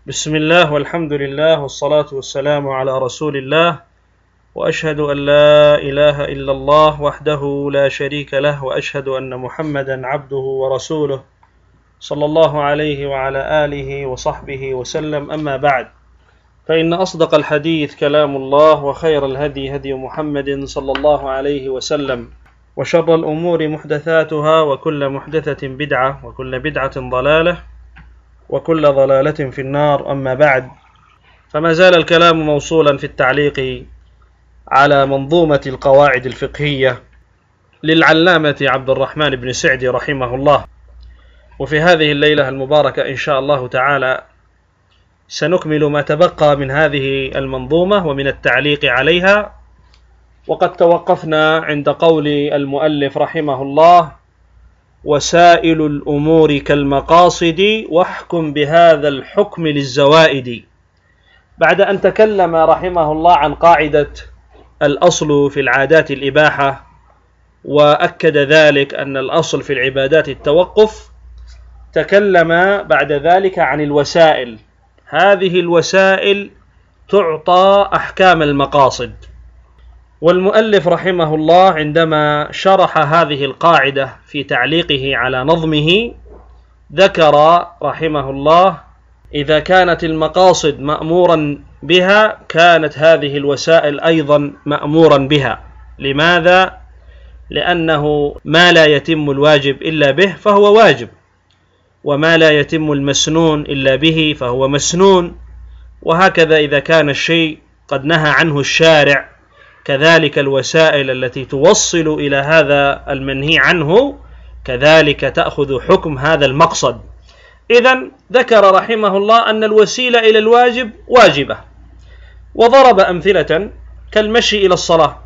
بسم الله والحمد لله والصلاة والسلام على رسول الله، وأشهد أن لا إله إلا الله وحده لا شريك له، وأشهد أن محمدا عبده ورسوله صلى الله عليه وعلى آله وصحبه وسلم. أما بعد، فإن أصدق الحديث كلام الله، وخير الهدي هدي محمد صلى الله عليه وسلم، وشر الأمور محدثاتها، وكل محدثة بدعة، وكل بدعة ضلالة، وكل ضلالة في النار. أما بعد، فما زال الكلام موصولا في التعليق على منظومة القواعد الفقهية للعلامة عبد الرحمن بن سعدي رحمه الله. وفي هذه الليلة المباركة إن شاء الله تعالى سنكمل ما تبقى من هذه المنظومة ومن التعليق عليها. وقد توقفنا عند قول المؤلف رحمه الله: وسائل الأمور كالمقاصد واحكم بهذا الحكم للزوائد، بعد أن تكلم رحمه الله عن قاعدة الأصل في العادات الإباحة، وأكد ذلك أن الأصل في العبادات التوقف. تكلم بعد ذلك عن الوسائل، هذه الوسائل تعطى أحكام المقاصد. والمؤلف رحمه الله عندما شرح هذه القاعدة في تعليقه على نظمه ذكر رحمه الله: إذا كانت المقاصد مأمورا بها كانت هذه الوسائل أيضا مأمورا بها. لماذا؟ لأنه ما لا يتم الواجب إلا به فهو واجب، وما لا يتم المسنون إلا به فهو مسنون، وهكذا إذا كان الشيء قد نهى عنه الشارع كذلك الوسائل التي توصل إلى هذا المنهي عنه كذلك تأخذ حكم هذا المقصد. إذن ذكر رحمه الله أن الوسيلة إلى الواجب واجبة، وضرب أمثلة كالمشي إلى الصلاة.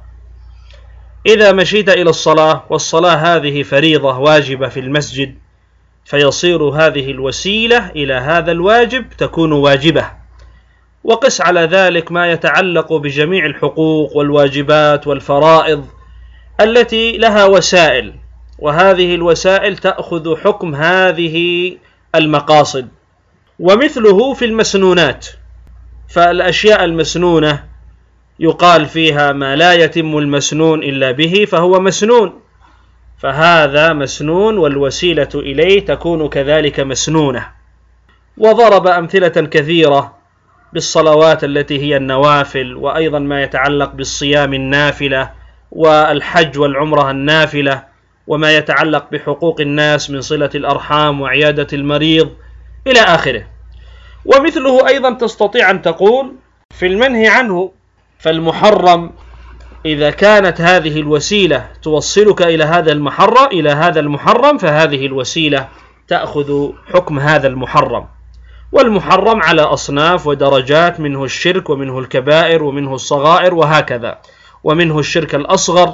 إذا مشيت إلى الصلاة والصلاة هذه فريضة واجبة في المسجد، فيصير هذه الوسيلة إلى هذا الواجب تكون واجبة. وقس على ذلك ما يتعلق بجميع الحقوق والواجبات والفرائض التي لها وسائل، وهذه الوسائل تأخذ حكم هذه المقاصد. ومثله في المسنونات، فالأشياء المسنونة يقال فيها ما لا يتم المسنون إلا به فهو مسنون، فهذا مسنون والوسيلة إليه تكون كذلك مسنونة. وضرب أمثلة كثيرة بالصلوات التي هي النوافل، وأيضا ما يتعلق بالصيام النافلة، والحج والعمرة النافلة، وما يتعلق بحقوق الناس من صلة الأرحام وعيادة المريض إلى آخره. ومثله أيضا تستطيع أن تقول في المنهي عنه، فالمحرم إذا كانت هذه الوسيلة توصلك إلى هذا المحرم فهذه الوسيلة تأخذ حكم هذا المحرم. والمحرم على أصناف ودرجات، منه الشرك ومنه الكبائر ومنه الصغائر وهكذا، ومنه الشرك الأصغر.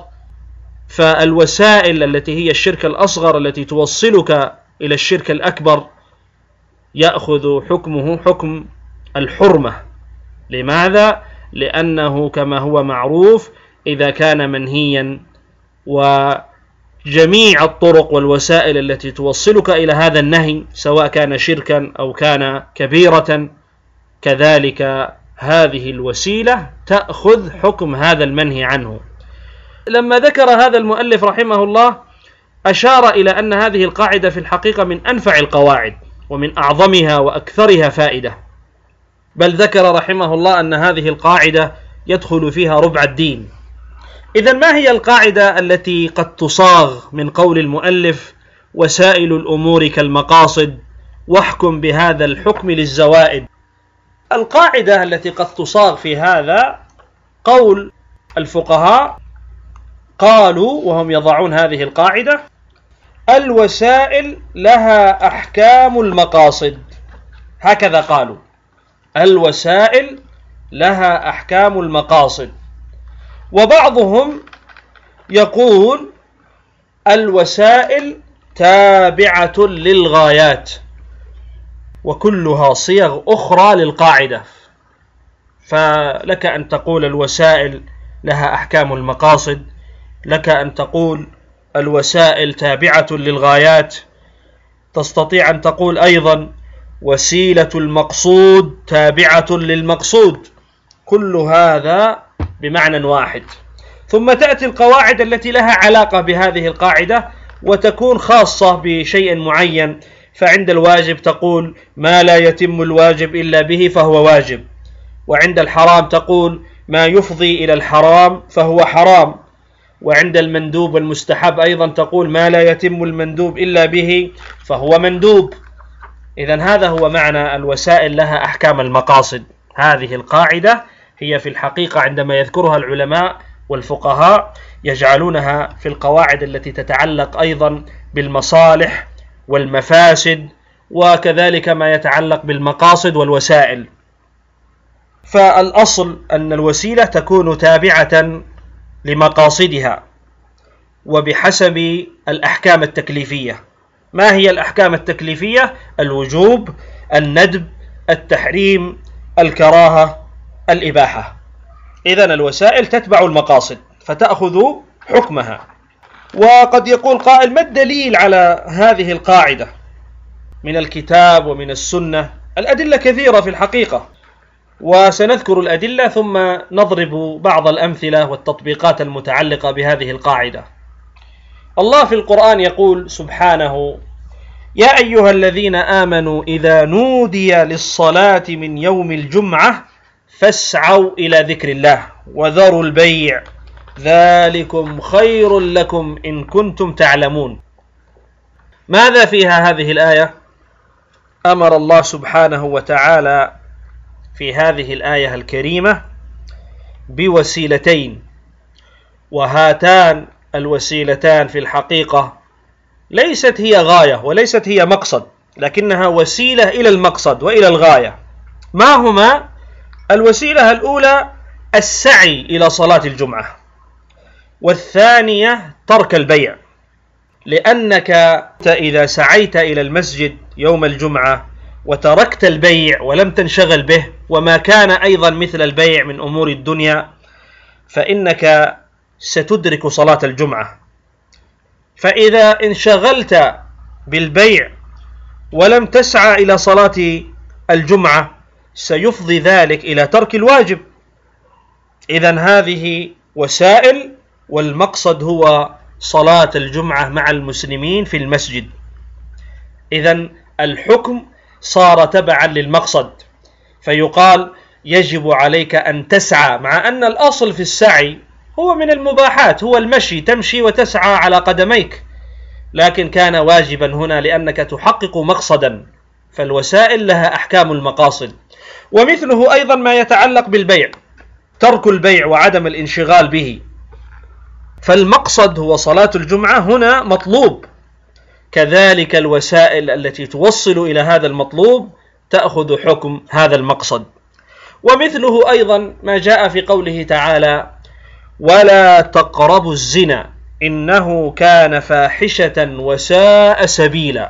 فالوسائل التي هي الشرك الأصغر التي توصلك إلى الشرك الأكبر يأخذ حكمه حكم الحرمة. لماذا؟ لأنه كما هو معروف إذا كان منهيا وجميع الطرق والوسائل التي توصلك إلى هذا النهي سواء كان شركا أو كان كبيرة، كذلك هذه الوسيلة تأخذ حكم هذا المنهي عنه. لما ذكر هذا المؤلف رحمه الله أشار إلى أن هذه القاعدة في الحقيقة من أنفع القواعد ومن أعظمها وأكثرها فائدة، بل ذكر رحمه الله أن هذه القاعدة يدخل فيها ربع الدين. إذن ما هي القاعدة التي قد تصاغ من قول المؤلف: وسائل الأمور كالمقاصد واحكم بهذا الحكم للزوائد؟ القاعدة التي قد تصاغ في هذا قول الفقهاء، قالوا وهم يضعون هذه القاعدة: الوسائل لها أحكام المقاصد. هكذا قالوا: الوسائل لها أحكام المقاصد. وبعضهم يقول: الوسائل تابعة للغايات، وكلها صيغ أخرى للقاعدة. فلك أن تقول الوسائل لها أحكام المقاصد، لك أن تقول الوسائل تابعة للغايات، تستطيع أن تقول أيضا وسيلة المقصود تابعة للمقصود، كل هذا بمعنى واحد. ثم تأتي القواعد التي لها علاقة بهذه القاعدة وتكون خاصة بشيء معين، فعند الواجب تقول ما لا يتم الواجب إلا به فهو واجب، وعند الحرام تقول ما يفضي إلى الحرام فهو حرام، وعند المندوب والمستحب أيضا تقول ما لا يتم المندوب إلا به فهو مندوب. إذن هذا هو معنى الوسائل لها أحكام المقاصد. هذه القاعدة هي في الحقيقة عندما يذكرها العلماء والفقهاء يجعلونها في القواعد التي تتعلق أيضا بالمصالح والمفاسد، وكذلك ما يتعلق بالمقاصد والوسائل. فالأصل أن الوسيلة تكون تابعة لمقاصدها وبحسب الأحكام التكليفية. ما هي الأحكام التكليفية؟ الوجوب، الندب، التحريم، الكراهة، الإباحة. إذن الوسائل تتبع المقاصد فتأخذ حكمها. وقد يقول قائل ما الدليل على هذه القاعدة؟ من الكتاب ومن السنة الأدلة كثيرة في الحقيقة، وسنذكر الأدلة ثم نضرب بعض الأمثلة والتطبيقات المتعلقة بهذه القاعدة. الله في القرآن يقول سبحانه: يا أيها الذين آمنوا إذا نودي للصلاة من يوم الجمعة فاسعوا إلى ذكر الله وذروا البيع ذلكم خير لكم إن كنتم تعلمون. ماذا فيها هذه الآية؟ أمر الله سبحانه وتعالى في هذه الآية الكريمة بوسيلتين، وهاتان الوسيلتان في الحقيقة ليست هي غاية وليست هي مقصد، لكنها وسيلة إلى المقصد وإلى الغاية. ما هما؟ الوسيلة الأولى السعي إلى صلاة الجمعة، والثانية ترك البيع، لأنك إذا سعيت إلى المسجد يوم الجمعة وتركت البيع ولم تنشغل به وما كان أيضا مثل البيع من أمور الدنيا فإنك ستدرك صلاة الجمعة. فإذا انشغلت بالبيع ولم تسعى إلى صلاة الجمعة سيفضي ذلك إلى ترك الواجب. إذن هذه وسائل، والمقصد هو صلاة الجمعة مع المسلمين في المسجد. إذن الحكم صار تبعا للمقصد، فيقال يجب عليك أن تسعى، مع أن الأصل في السعي هو من المباحات، هو المشي، تمشي وتسعى على قدميك، لكن كان واجبا هنا لأنك تحقق مقصدا، فالوسائل لها أحكام المقاصد. ومثله أيضا ما يتعلق بالبيع، ترك البيع وعدم الانشغال به، فالمقصد هو صلاة الجمعة هنا مطلوب، كذلك الوسائل التي توصل إلى هذا المطلوب تأخذ حكم هذا المقصد. ومثله أيضا ما جاء في قوله تعالى: ولا تقربوا الزنا إنه كان فاحشة وساء سبيلا.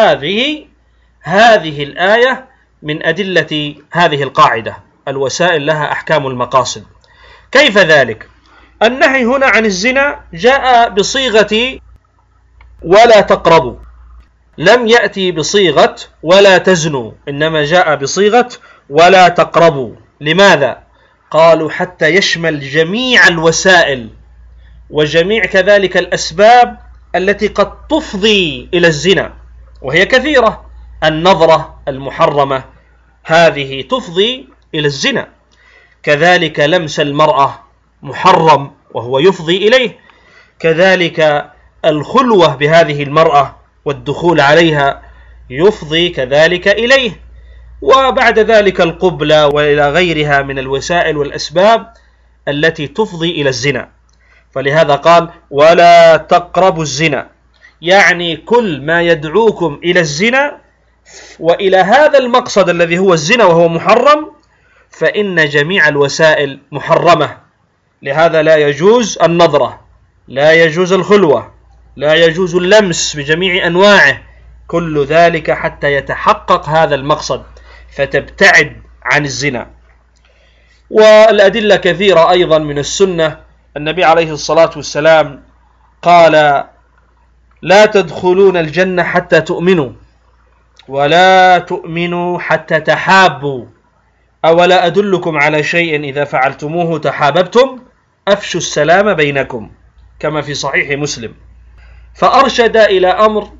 هذه الآية من أدلة هذه القاعدة، الوسائل لها أحكام المقاصد. كيف ذلك؟ النهي هنا عن الزنا جاء بصيغة ولا تقربوا، لم يأتي بصيغة ولا تزنوا، إنما جاء بصيغة ولا تقربوا. لماذا؟ قالوا حتى يشمل جميع الوسائل وجميع كذلك الأسباب التي قد تفضي إلى الزنا، وهي كثيرة. النظرة المحرمة هذه تفضي إلى الزنا، كذلك لمس المرأة محرم وهو يفضي إليه، كذلك الخلوة بهذه المرأة والدخول عليها يفضي كذلك إليه، وبعد ذلك القبلة وإلى غيرها من الوسائل والأسباب التي تفضي إلى الزنا. فلهذا قال ولا تقربوا الزنا، يعني كل ما يدعوكم إلى الزنا وإلى هذا المقصد الذي هو الزنا وهو محرم، فإن جميع الوسائل محرمة. لهذا لا يجوز النظرة، لا يجوز الخلوة، لا يجوز اللمس بجميع أنواعه، كل ذلك حتى يتحقق هذا المقصد فتبتعد عن الزنا. والأدلة كثيرة أيضا من السنة. النبي عليه الصلاة والسلام قال لا تدخلون الجنة حتى تؤمنوا، ولا تؤمنوا حتى تحابوا أولا أدلكم على شيء إذا فعلتموه تحاببتم أفشوا السلام بينكم كما في صحيح مسلم. فأرشد إلى أمر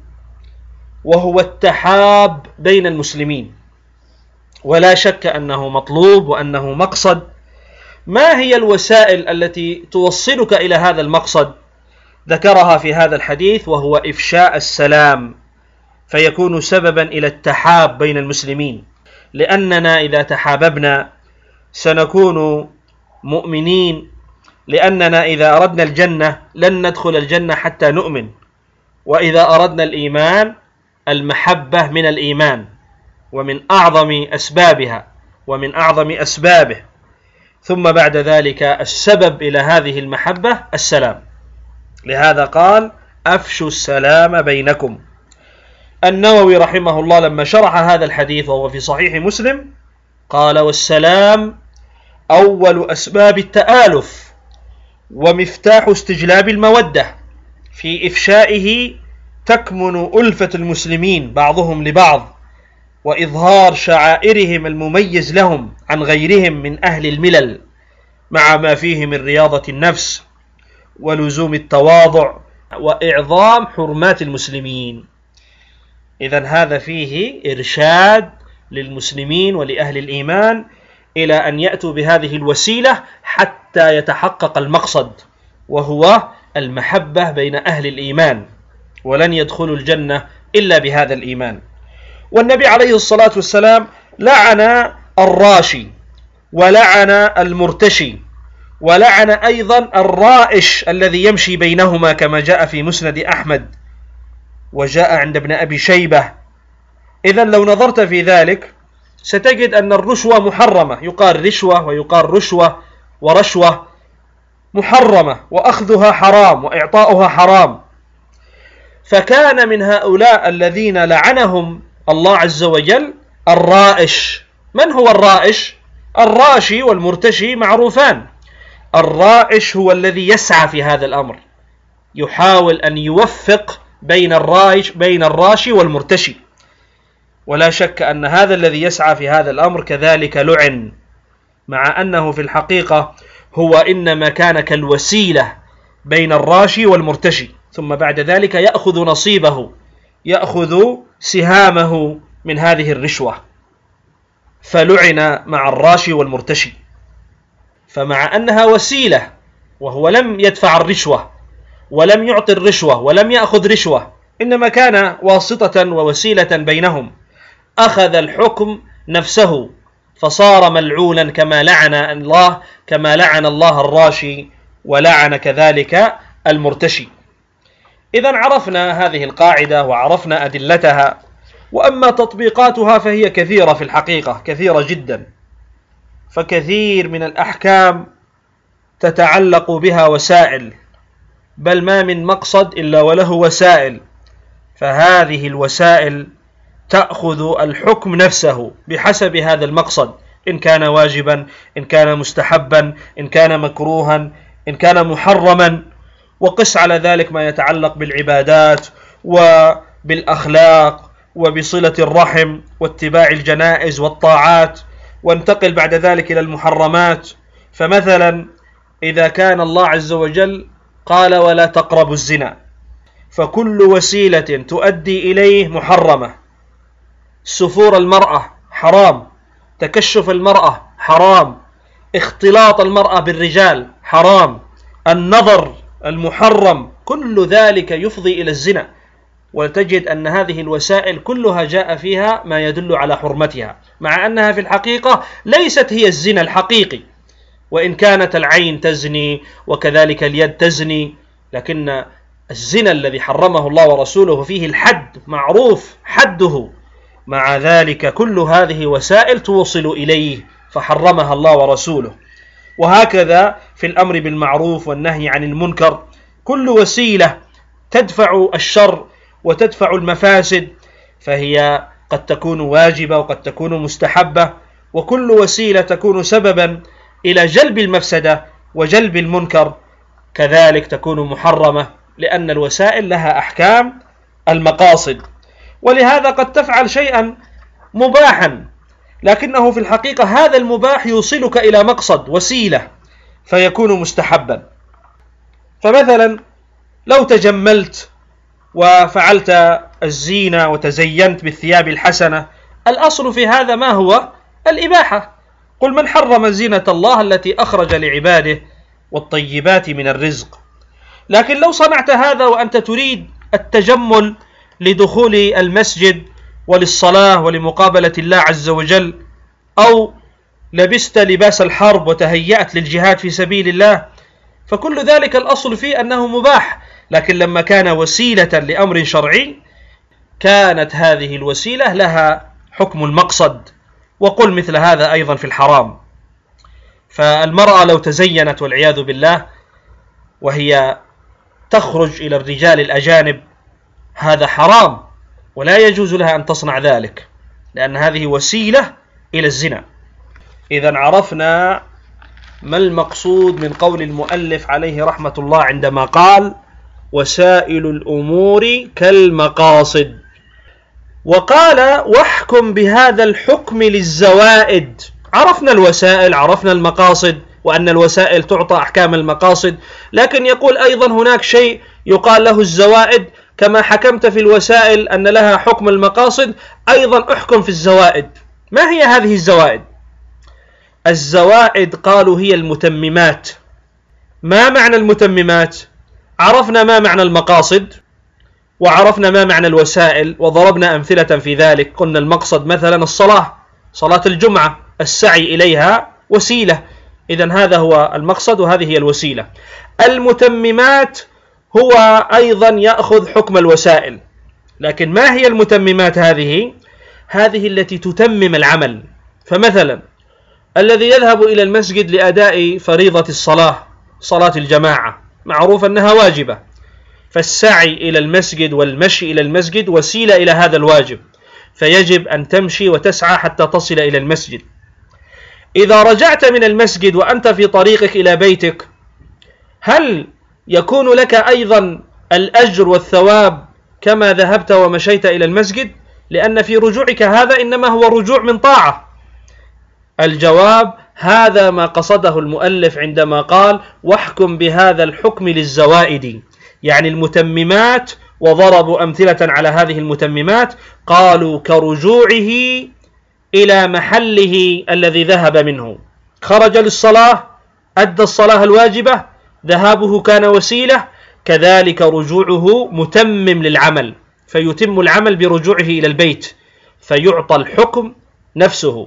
وهو التحاب بين المسلمين، ولا شك أنه مطلوب وأنه مقصد. ما هي الوسائل التي توصلك إلى هذا المقصد؟ ذكرها في هذا الحديث، وهو إفشاء السلام، فيكون سببا إلى التحاب بين المسلمين، لأننا إذا تحاببنا سنكون مؤمنين، لأننا إذا أردنا الجنة لن ندخل الجنة حتى نؤمن، وإذا أردنا الإيمان المحبة من الإيمان، ومن أعظم أسبابها ومن أعظم أسبابه. ثم بعد ذلك السبب إلى هذه المحبة السلام، لهذا قال أفشوا السلام بينكم. النووي رحمه الله لما شرح هذا الحديث وهو في صحيح مسلم قال والسلام أول أسباب التآلف ومفتاح استجلاب المودة، في إفشائه تكمن ألفة المسلمين بعضهم لبعض، وإظهار شعائرهم المميز لهم عن غيرهم من أهل الملل، مع ما فيه من رياضة النفس ولزوم التواضع وإعظام حرمات المسلمين. إذن هذا فيه إرشاد للمسلمين ولأهل الإيمان إلى أن يأتوا بهذه الوسيلة حتى يتحقق المقصد، وهو المحبة بين أهل الإيمان، ولن يدخلوا الجنة إلا بهذا الإيمان. والنبي عليه الصلاة والسلام لعن الراشي، ولعن المرتشي، ولعن أيضا الرائش الذي يمشي بينهما، كما جاء في مسند أحمد وجاء عند ابن أبي شيبة. إذن لو نظرت في ذلك ستجد أن الرشوة محرمة، يقال رشوة ويقال رشوة ورشوة، محرمة، وأخذها حرام وإعطاؤها حرام. فكان من هؤلاء الذين لعنهم الله عز وجل الرائش. من هو الرائش؟ الراشي والمرتشي معروفان. الرائش هو الذي يسعى في هذا الأمر، يحاول أن يوفق بين الراشي والمرتشي، ولا شك أن هذا الذي يسعى في هذا الأمر كذلك لعن، مع أنه في الحقيقة هو إنما كان كالوسيلة بين الراشي والمرتشي، ثم بعد ذلك يأخذ نصيبه، يأخذ سهامه من هذه الرشوة، فلعن مع الراشي والمرتشي. فمع أنها وسيلة وهو لم يدفع الرشوة ولم يعطي الرشوة ولم يأخذ رشوة، إنما كان واسطة ووسيلة بينهم، أخذ الحكم نفسه فصار ملعونا كما لعن الله الراشي ولعن كذلك المرتشي. إذن عرفنا هذه القاعدة وعرفنا أدلتها، وأما تطبيقاتها فهي كثيرة في الحقيقة، كثيرة جدا، فكثير من الأحكام تتعلق بها وسائل، بل ما من مقصد إلا وله وسائل، فهذه الوسائل تأخذ الحكم نفسه بحسب هذا المقصد، إن كان واجبا، إن كان مستحبا، إن كان مكروها، إن كان محرما. وقس على ذلك ما يتعلق بالعبادات وبالأخلاق وبصلة الرحم واتباع الجنائز والطاعات، وانتقل بعد ذلك إلى المحرمات. فمثلا إذا كان الله عز وجل قال ولا تقربوا الزنا، فكل وسيلة تؤدي إليه محرمة. سفور المرأة حرام، تكشف المرأة حرام، اختلاط المرأة بالرجال حرام، النظر المحرم، كل ذلك يفضي إلى الزنا. وتجد أن هذه الوسائل كلها جاء فيها ما يدل على حرمتها، مع أنها في الحقيقة ليست هي الزنا الحقيقي، وإن كانت العين تزني وكذلك اليد تزني، لكن الزنا الذي حرمه الله ورسوله فيه الحد، معروف حده، مع ذلك كل هذه وسائل توصل إليه فحرمها الله ورسوله. وهكذا في الأمر بالمعروف والنهي عن المنكر، كل وسيلة تدفع الشر وتدفع المفاسد فهي قد تكون واجبة وقد تكون مستحبة، وكل وسيلة تكون سببا إلى جلب المفسدة وجلب المنكر كذلك تكون محرمة، لأن الوسائل لها أحكام المقاصد. ولهذا قد تفعل شيئا مباحا لكنه في الحقيقة هذا المباح يوصلك إلى مقصد، وسيلة، فيكون مستحبا. فمثلا لو تجملت وفعلت الزينة وتزينت بالثياب الحسنة، الأصل في هذا ما هو؟ الإباحة. قل من حرم زينة الله التي أخرج لعباده والطيبات من الرزق. لكن لو صنعت هذا وأنت تريد التجمل لدخول المسجد وللصلاة ولمقابلة الله عز وجل، أو لبست لباس الحرب وتهيأت للجهاد في سبيل الله، فكل ذلك الأصل فيه أنه مباح. لكن لما كان وسيلة لأمر شرعي كانت هذه الوسيلة لها حكم المقصد. وقل مثل هذا أيضا في الحرام. فالمرأة لو تزينت والعياذ بالله وهي تخرج إلى الرجال الأجانب، هذا حرام ولا يجوز لها أن تصنع ذلك، لأن هذه وسيلة إلى الزنا. إذن عرفنا ما المقصود من قول المؤلف عليه رحمة الله عندما قال وسائل الأمور كالمقاصد. وقال واحكم بهذا الحكم للزوائد. عرفنا الوسائل، عرفنا المقاصد، وأن الوسائل تعطى أحكام المقاصد، لكن يقول أيضا هناك شيء يقال له الزوائد. كما حكمت في الوسائل أن لها حكم المقاصد، أيضا احكم في الزوائد. ما هي هذه الزوائد؟ الزوائد قالوا هي المتممات. ما معنى المتممات؟ عرفنا ما معنى المقاصد، وعرفنا ما معنى الوسائل، وضربنا أمثلة في ذلك. قلنا المقصد مثلا الصلاة، صلاة الجمعة، السعي إليها وسيلة، إذن هذا هو المقصد وهذه هي الوسيلة. المتممات هو أيضا يأخذ حكم الوسائل. لكن ما هي المتممات هذه؟ هذه التي تتمم العمل. فمثلا الذي يذهب إلى المسجد لأداء فريضة الصلاة، صلاة الجماعة، معروف أنها واجبة، فالسعي إلى المسجد والمشي إلى المسجد وسيلة إلى هذا الواجب، فيجب أن تمشي وتسعى حتى تصل إلى المسجد. إذا رجعت من المسجد وأنت في طريقك إلى بيتك، هل يكون لك أيضا الأجر والثواب كما ذهبت ومشيت إلى المسجد؟ لأن في رجوعك هذا إنما هو رجوع من طاعة. الجواب هذا ما قصده المؤلف عندما قال واحكم بهذا الحكم للزوائد، يعني المتممات. وضربوا أمثلة على هذه المتممات، قالوا كرجوعه إلى محله الذي ذهب منه. خرج للصلاة، أدى الصلاة الواجبة، ذهابه كان وسيلة، كذلك رجوعه متمم للعمل، فيتم العمل برجوعه إلى البيت، فيعطى الحكم نفسه،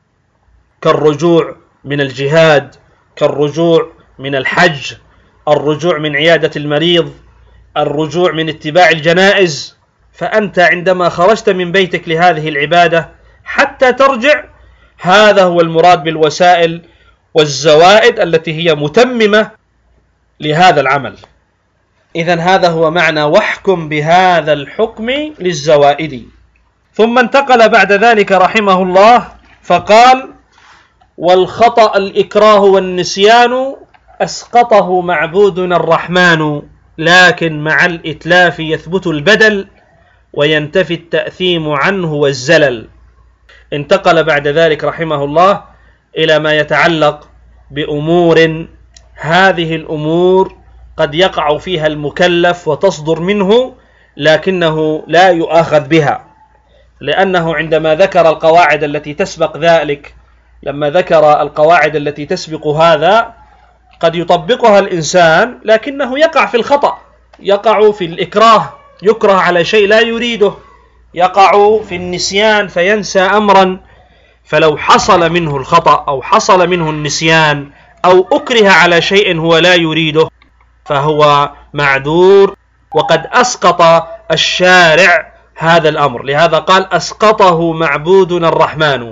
كالرجوع من الجهاد، كالرجوع من الحج، الرجوع من عيادة المريض، الرجوع من اتباع الجنائز. فأنت عندما خرجت من بيتك لهذه العبادة حتى ترجع، هذا هو المراد بالوسائل والزوائد التي هي متممة لهذا العمل. إذن هذا هو معنى واحكم بهذا الحكم للزوائد. ثم انتقل بعد ذلك رحمه الله فقال والخطأ الإكراه والنسيان أسقطه معبودنا الرحمن، لكن مع الإتلاف يثبت البدل وينتفي التأثيم عنه والزلل. انتقل بعد ذلك رحمه الله إلى ما يتعلق بأمور، هذه الأمور قد يقع فيها المكلف وتصدر منه لكنه لا يؤاخذ بها، لأنه عندما ذكر القواعد التي تسبق ذلك، لما ذكر القواعد التي تسبق هذا، قد يطبقها الإنسان لكنه يقع في الخطأ، يقع في الإكراه، يكره على شيء لا يريده، يقع في النسيان فينسى أمرا. فلو حصل منه الخطأ أو حصل منه النسيان أو أكره على شيء هو لا يريده فهو معذور، وقد أسقط الشارع هذا الأمر، لهذا قال أسقطه معبودنا الرحمن.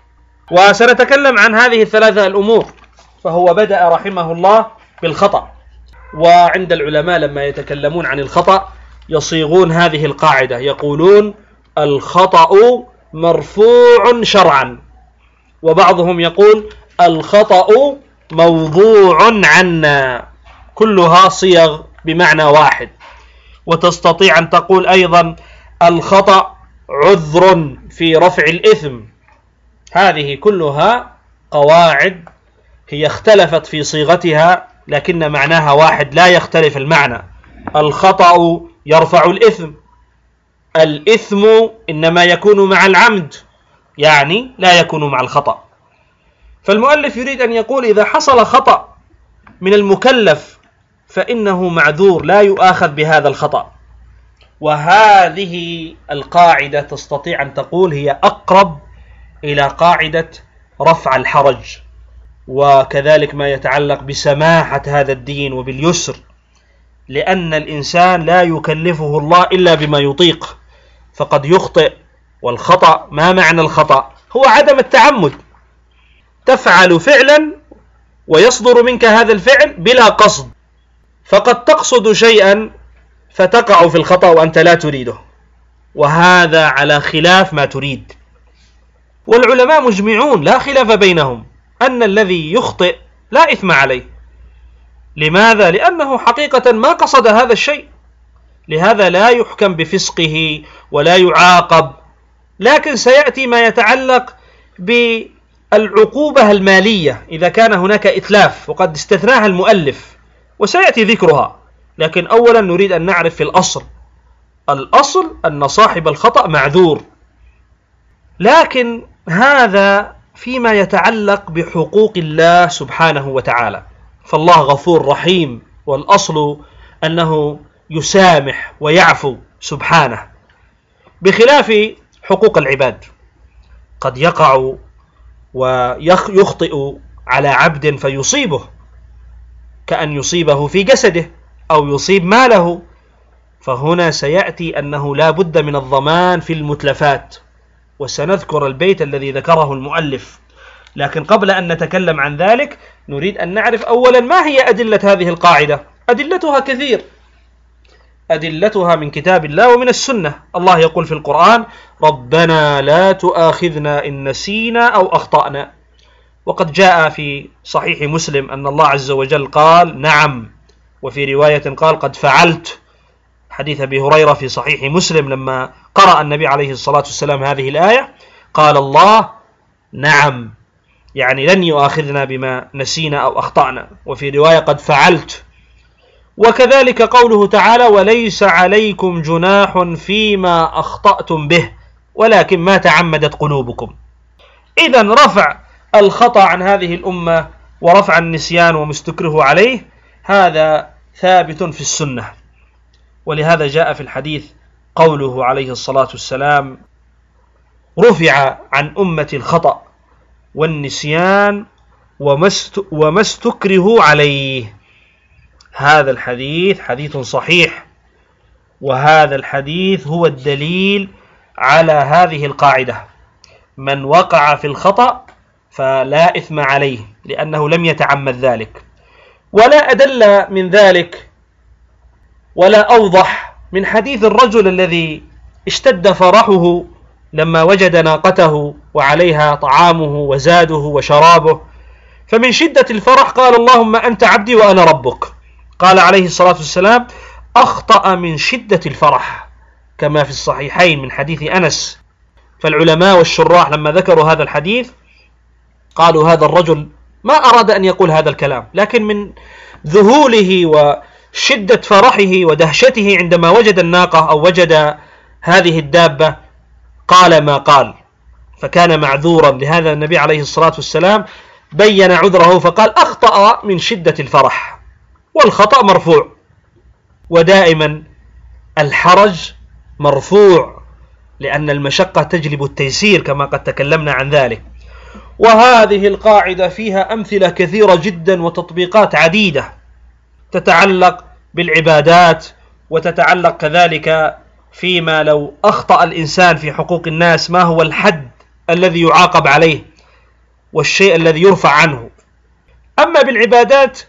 وسنتكلم عن هذه الثلاثة الأمور. فهو بدأ رحمه الله بالخطأ، وعند العلماء لما يتكلمون عن الخطأ يصيغون هذه القاعدة، يقولون الخطأ مرفوع شرعا، وبعضهم يقول الخطأ موضوع عنا، كلها صيغ بمعنى واحد. وتستطيع أن تقول أيضا الخطأ عذر في رفع الإثم. هذه كلها قواعد هي اختلفت في صيغتها لكن معناها واحد، لا يختلف المعنى. الخطأ يرفع الإثم، الإثم إنما يكون مع العمد، يعني لا يكون مع الخطأ. فالمؤلف يريد أن يقول إذا حصل خطأ من المكلف فإنه معذور، لا يؤاخذ بهذا الخطأ. وهذه القاعدة تستطيع أن تقول هي أقرب إلى قاعدة رفع الحرج، وكذلك ما يتعلق بسماحة هذا الدين وباليسر، لأن الإنسان لا يكلفه الله إلا بما يطيق، فقد يخطئ. والخطأ، ما معنى الخطأ؟ هو عدم التعمد، تفعل فعلا ويصدر منك هذا الفعل بلا قصد، فقد تقصد شيئا فتقع في الخطأ وأنت لا تريده، وهذا على خلاف ما تريد. والعلماء مجمعون لا خلاف بينهم أن الذي يخطئ لا إثم عليه. لماذا؟ لأنه حقيقة ما قصد هذا الشيء، لهذا لا يحكم بفسقه ولا يعاقب. لكن سيأتي ما يتعلق بالعقوبة المالية إذا كان هناك إتلاف، وقد استثناها المؤلف وسيأتي ذكرها. لكن أولا نريد أن نعرف في الأصل أن صاحب الخطأ معذور. لكن هذا فيما يتعلق بحقوق الله سبحانه وتعالى، فالله غفور رحيم، والأصل أنه يسامح ويعفو سبحانه، بخلاف حقوق العباد. قد يقع ويخطئ على عبد فيصيبه، كأن يصيبه في جسده أو يصيب ماله، فهنا سيأتي أنه لا بد من الضمان في المتلفات، وسنذكر البيت الذي ذكره المؤلف. لكن قبل أن نتكلم عن ذلك نريد أن نعرف أولا ما هي أدلة هذه القاعدة. أدلتها كثير، أدلتها من كتاب الله ومن السنة. الله يقول في القرآن: ربنا لا تؤاخذنا إن نسينا أو أخطأنا. وقد جاء في صحيح مسلم أن الله عز وجل قال نعم، وفي رواية قال قد فعلت. حديث أبي هريرة في صحيح مسلم لما قرأ النبي عليه الصلاة والسلام هذه الآية قال الله نعم، يعني لن يؤاخذنا بما نسينا أو أخطأنا. وفي رواية قد فعلت. وكذلك قوله تعالى: وليس عليكم جناح فيما أخطأتم به ولكن ما تعمدت قلوبكم. إذن رفع الخطأ عن هذه الأمة ورفع النسيان ومستكره عليه هذا ثابت في السنة. ولهذا جاء في الحديث قوله عليه الصلاة والسلام: رفع عن أمة الخطأ والنسيان وما استكره عليه. هذا الحديث حديث صحيح، وهذا الحديث هو الدليل على هذه القاعدة: من وقع في الخطأ فلا إثم عليه لأنه لم يتعمد ذلك. ولا أدل من ذلك ولا أوضح من حديث الرجل الذي اشتد فرحه لما وجد ناقته وعليها طعامه وزاده وشرابه، فمن شدة الفرح قال: اللهم أنت عبدي وأنا ربك. قال عليه الصلاة والسلام: أخطأ من شدة الفرح، كما في الصحيحين من حديث أنس. فالعلماء والشراح لما ذكروا هذا الحديث قالوا هذا الرجل ما أراد أن يقول هذا الكلام، لكن من ذهوله وشدة فرحه ودهشته عندما وجد الناقة أو وجد هذه الدابة قال ما قال، فكان معذورا. لهذا النبي عليه الصلاة والسلام بين عذره فقال: أخطأ من شدة الفرح. والخطأ مرفوع، ودائما الحرج مرفوع، لأن المشقة تجلب التيسير كما قد تكلمنا عن ذلك. وهذه القاعدة فيها أمثلة كثيرة جدا وتطبيقات عديدة تتعلق بالعبادات، وتتعلق كذلك فيما لو أخطأ الإنسان في حقوق الناس ما هو الحد الذي يعاقب عليه والشيء الذي يرفع عنه. أما بالعبادات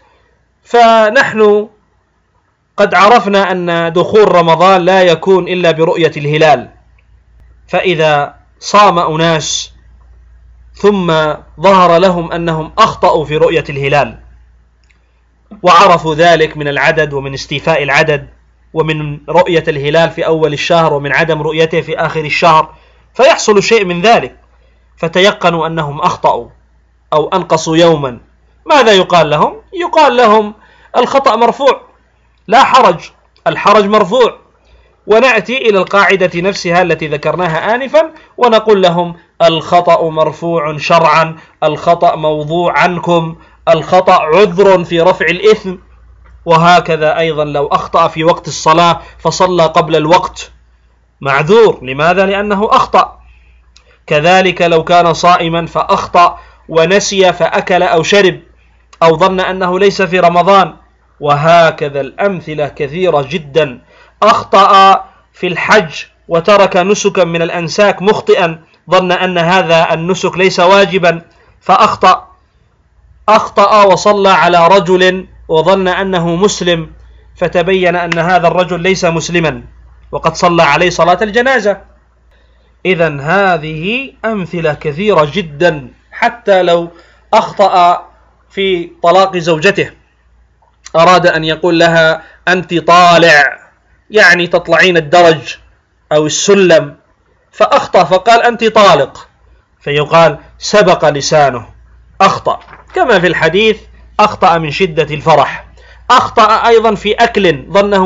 فنحن قد عرفنا أن دخول رمضان لا يكون إلا برؤية الهلال، فإذا صام أناس ثم ظهر لهم أنهم أخطأوا في رؤية الهلال وعرفوا ذلك من العدد ومن استيفاء العدد، ومن رؤية الهلال في أول الشهر ومن عدم رؤيته في آخر الشهر، فيحصل شيء من ذلك، فتيقنوا أنهم أخطأوا أو أنقصوا يوما، ماذا يقال لهم؟ يقال لهم الخطأ مرفوع، لا حرج، الحرج مرفوع. ونأتي إلى القاعدة نفسها التي ذكرناها آنفا ونقول لهم الخطأ مرفوع شرعا، الخطأ موضوع عنكم، الخطأ عذر في رفع الإثم. وهكذا أيضا لو أخطأ في وقت الصلاة فصلى قبل الوقت معذور، لماذا؟ لأنه أخطأ. كذلك لو كان صائما فأخطأ ونسي فأكل أو شرب أو ظن أنه ليس في رمضان، وهكذا الأمثلة كثيرة جدا. أخطأ في الحج وترك نسكا من الأنساك مخطئا، ظن أن هذا النسك ليس واجبا فأخطأ. أخطأ وصلى على رجل وظن أنه مسلم، فتبين أن هذا الرجل ليس مسلما وقد صلى عليه صلاة الجنازة. إذن هذه أمثلة كثيرة جدا. حتى لو أخطأ في طلاق زوجته، أراد أن يقول لها أنت طالع، يعني تطلعين الدرج أو السلم، فأخطأ فقال أنت طالق، فيقال سبق لسانه، أخطأ. كما في الحديث أخطأ من شدة الفرح. أخطأ أيضا في أكل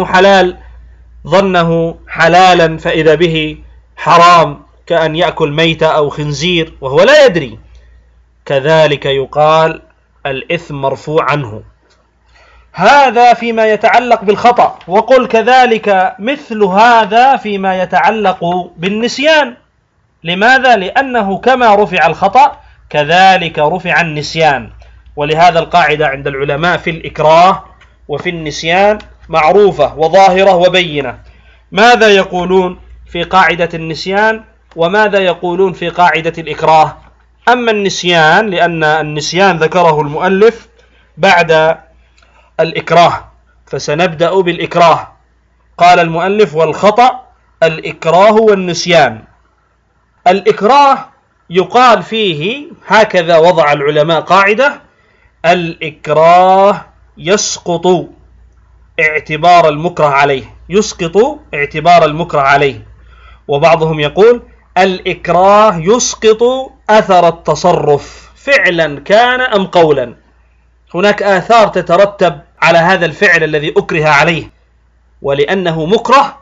ظنه حلالا فإذا به حرام، كأن يأكل ميتة أو خنزير وهو لا يدري، كذلك يقال الإثم مرفوع عنه. هذا فيما يتعلق بالخطأ. وقل كذلك مثل هذا فيما يتعلق بالنسيان. لماذا؟ لأنه كما رفع الخطأ كذلك رفع النسيان. ولهذا القاعدة عند العلماء في الإكراه وفي النسيان معروفة وظاهرة وبينة. ماذا يقولون في قاعدة النسيان وماذا يقولون في قاعدة الإكراه؟ أما النسيان، لأن النسيان ذكره المؤلف بعد الإكراه، فسنبدأ بالإكراه. قال المؤلف والخطأ الإكراه والنسيان. الإكراه يقال فيه هكذا وضع العلماء قاعدة: الإكراه يسقط اعتبار المكره عليه، يسقط اعتبار المكره عليه. وبعضهم يقول الإكراه يسقط أثر التصرف، فعلا كان أم قولا. هناك آثار تترتب على هذا الفعل الذي أكره عليه، ولأنه مكره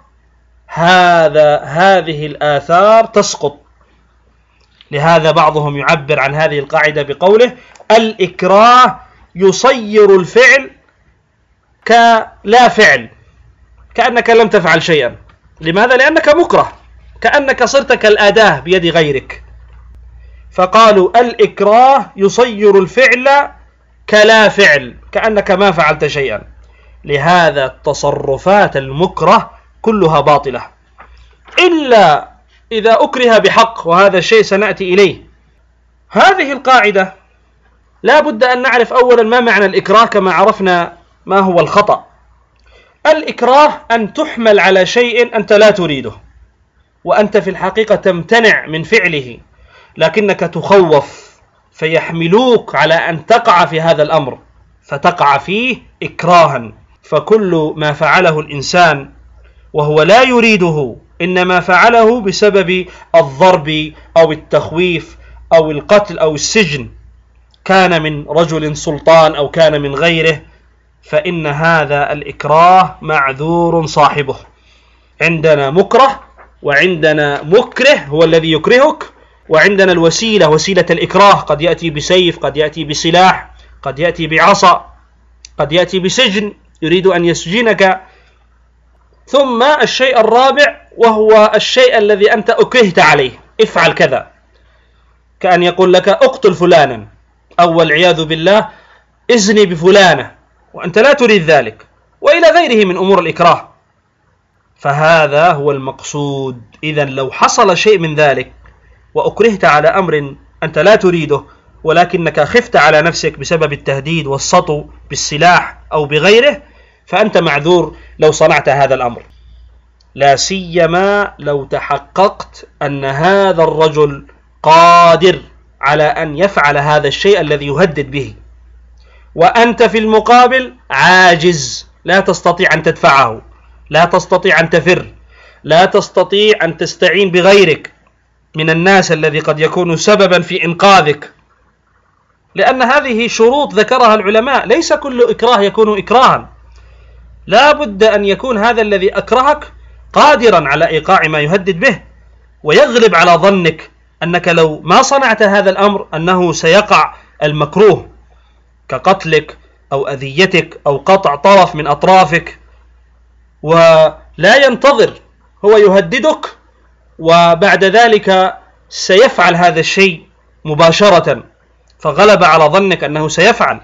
هذه الآثار تسقط. لهذا بعضهم يعبر عن هذه القاعدة بقوله الإكراه يصير الفعل كلا فعل، كأنك لم تفعل شيئا. لماذا؟ لأنك مكره، كأنك صرت كالأداة بيد غيرك. فقالوا الإكراه يصير الفعل كلا فعل، كأنك ما فعلت شيئا. لهذا التصرفات المكره كلها باطلة إلا إذا أكره بحق، وهذا الشيء سنأتي إليه. هذه القاعدة لا بد أن نعرف أولا ما معنى الإكراه كما عرفنا ما هو الخطأ. الإكراه أن تحمل على شيء أنت لا تريده وأنت في الحقيقة تمتنع من فعله، لكنك تخوف فيحملوك على أن تقع في هذا الأمر فتقع فيه إكراها. فكل ما فعله الإنسان وهو لا يريده إنما فعله بسبب الضرب أو التخويف أو القتل أو السجن، كان من رجل سلطان أو كان من غيره، فإن هذا الإكراه معذور صاحبه. عندنا مكره وعندنا مكره هو الذي يكرهك، وعندنا الوسيلة وسيلة الإكراه، قد يأتي بسيف، قد يأتي بسلاح، قد يأتي بعصا، قد يأتي بسجن يريد أن يسجنك. ثم الشيء الرابع وهو الشيء الذي أنت أكرهت عليه، افعل كذا، كأن يقول لك اقتل فلانا أو والعياذ بالله ازني بفلانة وأنت لا تريد ذلك، وإلى غيره من أمور الإكراه. فهذا هو المقصود. إذن لو حصل شيء من ذلك وأكرهت على أمر أنت لا تريده ولكنك خفت على نفسك بسبب التهديد والسطو بالسلاح أو بغيره، فأنت معذور لو صنعت هذا الأمر، لا سيما لو تحققت أن هذا الرجل قادر على أن يفعل هذا الشيء الذي يهدد به، وأنت في المقابل عاجز لا تستطيع أن تدفعه، لا تستطيع أن تفر، لا تستطيع أن تستعين بغيرك من الناس الذي قد يكون سببا في إنقاذك، لأن هذه شروط ذكرها العلماء. ليس كل إكراه يكون إكراها، لا بد أن يكون هذا الذي أكرهك قادرا على إيقاع ما يهدد به، ويغلب على ظنك أنك لو ما صنعت هذا الأمر أنه سيقع المكروه كقتلك أو أذيتك أو قطع طرف من أطرافك، ولا ينتظر، هو يهددك وبعد ذلك سيفعل هذا الشيء مباشرة، فغلب على ظنك أنه سيفعل،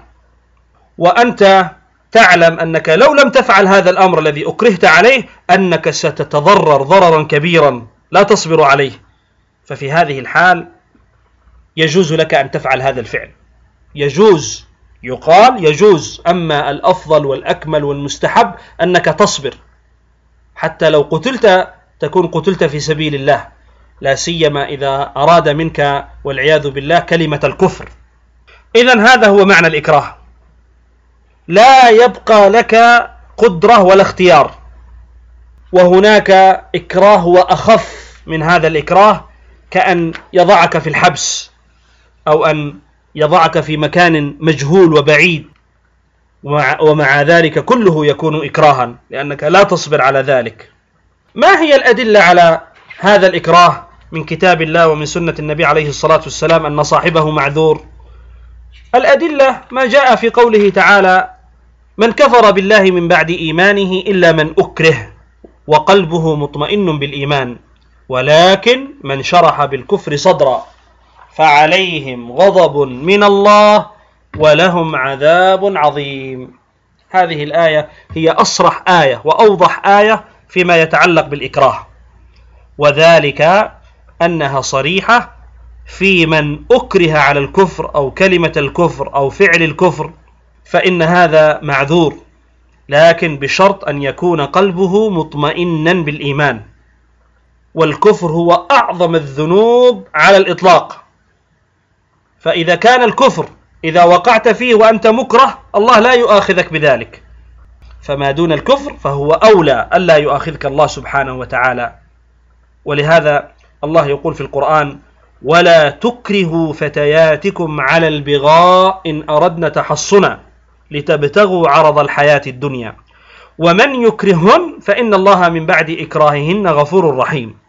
وأنت تعلم أنك لو لم تفعل هذا الأمر الذي أكرهت عليه أنك ستتضرر ضررا كبيرا لا تصبر عليه. ففي هذه الحال يجوز لك أن تفعل هذا الفعل، يجوز، يقال يجوز. أما الأفضل والأكمل والمستحب أنك تصبر، حتى لو قتلت تكون قتلت في سبيل الله، لا سيما إذا أراد منك والعياذ بالله كلمة الكفر. إذن هذا هو معنى الإكراه. لا يبقى لك قدرة ولا اختيار. وهناك إكراه هو أخف من هذا الإكراه، كأن يضعك في الحبس أو أن يضعك في مكان مجهول وبعيد، ومع ذلك كله يكون إكراها لأنك لا تصبر على ذلك. ما هي الأدلة على هذا الإكراه من كتاب الله ومن سنة النبي عليه الصلاة والسلام أن صاحبه معذور؟ الأدلة ما جاء في قوله تعالى: من كفر بالله من بعد إيمانه إلا من أكره وقلبه مطمئن بالإيمان ولكن من شرح بالكفر صدرا فعليهم غضب من الله ولهم عذاب عظيم. هذه الآية هي أصرح آية وأوضح آية فيما يتعلق بالإكراه، وذلك أنها صريحة في من أكره على الكفر أو كلمة الكفر أو فعل الكفر، فإن هذا معذور، لكن بشرط أن يكون قلبه مطمئنا بالإيمان. والكفر هو أعظم الذنوب على الإطلاق، فإذا كان الكفر إذا وقعت فيه وأنت مكره الله لا يؤاخذك بذلك، فما دون الكفر فهو أولى ألا يؤاخذك الله سبحانه وتعالى. ولهذا الله يقول في القرآن: ولا تكرهوا فتياتكم على البغاء إن أردنا تحصنا لتبتغوا عرض الحياة الدنيا ومن يكرهن فإن الله من بعد إكراههن غفور رحيم.